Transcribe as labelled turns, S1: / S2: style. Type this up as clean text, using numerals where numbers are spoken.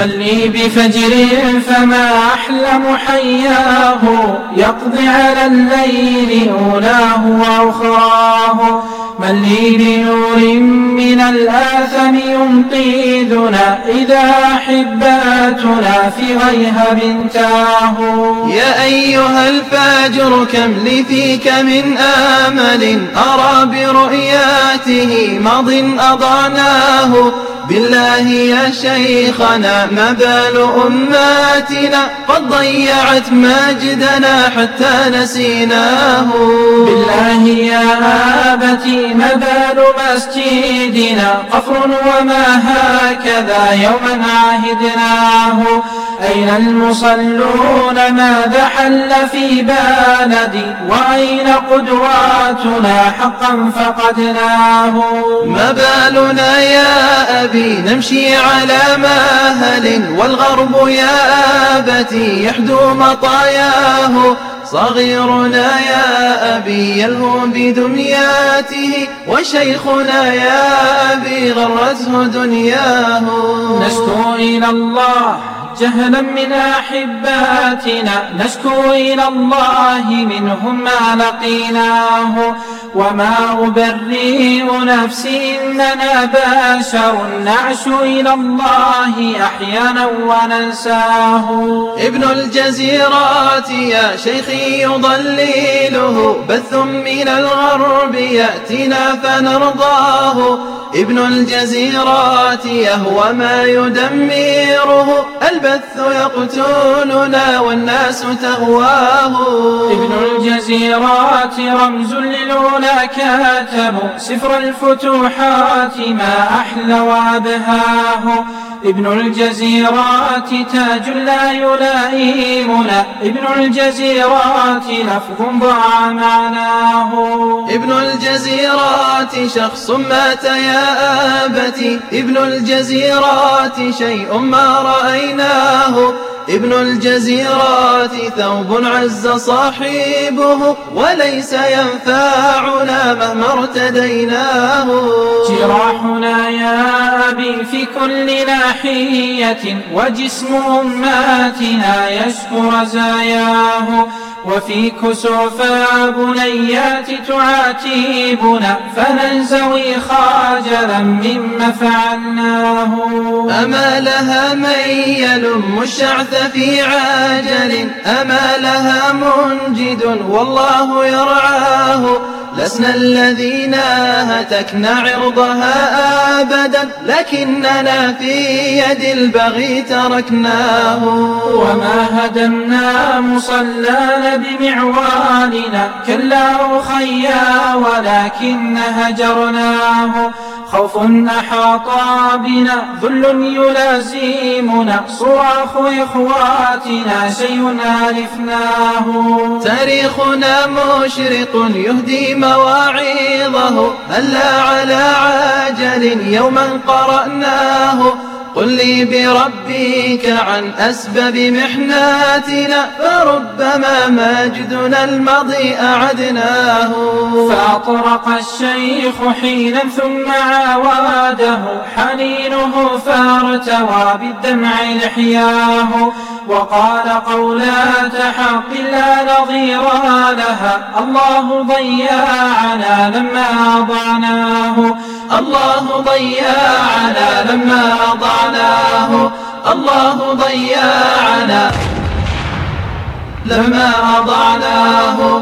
S1: لي بفجر فما أحلم حياه، يقضي على الليل أولاه وأخراه. من لي بنور من الآثم ينقذنا إذا أحباتنا في غيهب تاهوا.
S2: يا أيها الفاجر كم لي فيك من آمل، أرى برؤياته ماض أضعناه. بالله يا شيخنا ما بال أماتنا، قد ضيعت مجدنا حتى نسيناه.
S1: بالله يا آبتي ما بال مسجدنا، قفر وما هكذا يوما عهدناه. أين المصلون ماذا حل في بلدي، وأين قدواتنا حقا فقدناه.
S2: ما بالنا يا أبي نمشي على مهل، والغرب يا أبتي يحدو مطاياه. صغيرنا يا أبي يلهو بدنياته، وشيخنا يا أبي غرته دنياه.
S1: نشكو إلى الله جهلا من أحباتنا، نشكو إلى الله منهم ما لقيناه. وما أبرئ نفسي إننا بشر، نعشو إلى الله أحيانا وننساه.
S2: ابن الجزيرات يا شيخي يضلله، بث من الغرب يأتينا فنرضاه. ابن الجزيرات يهوى ما يدمره، البث يقتلنا والناس تهواه.
S1: ابن الجزيرات رمز للأولى كاتبوا، سفر الفتوحات ما أحلى وأبهاه. ابن الجزيرات تاج لا يلائمنا، ابن الجزيرات لفظ ضاع معناه.
S2: ابن الجزيرات شخص مات يا آبتي، ابن الجزيرات شيء ما رأيناه. ابن الجزيرات ثوب عز صاحبه، وليس ينفعنا مهما ارتديناه.
S1: جراحنا يا أبي في كل ناحية، وجسم أماتنا يشكو رزاياه. وفي كسوف بنيات تعاتبنا، فننزوي خاجلا مما فعلناه.
S2: أما لها من يلم الشعث في عاجل، أما لها منجد والله يرعاه. لسنا الذين هتكنا عرضها أبدا، لكننا في يد البغي تركناه.
S1: وما هدمنا مصلانا بمعوالنا، كلا أخيا ولكن هجرناه. خوف أحاط بنا ذل يلازمنا، صراخ إخواتنا شيء ألفناه.
S2: تاريخنا مشرق يهدي مواعظه، هلا على عاجل يوما قرأناه. قل لي بربك عن أسباب محناتنا، فربما مجدنا الماضي أعدناه.
S1: فأطرق الشيخ حينا ثم عاوده، حنينه فارتوى بالدمع لحياه. وقال قولات حق لا نظير لها، الله ضيعنا لما أضعناه. الله ضيعنا لما أضعناه. الله ضيعنا لما أضعناه.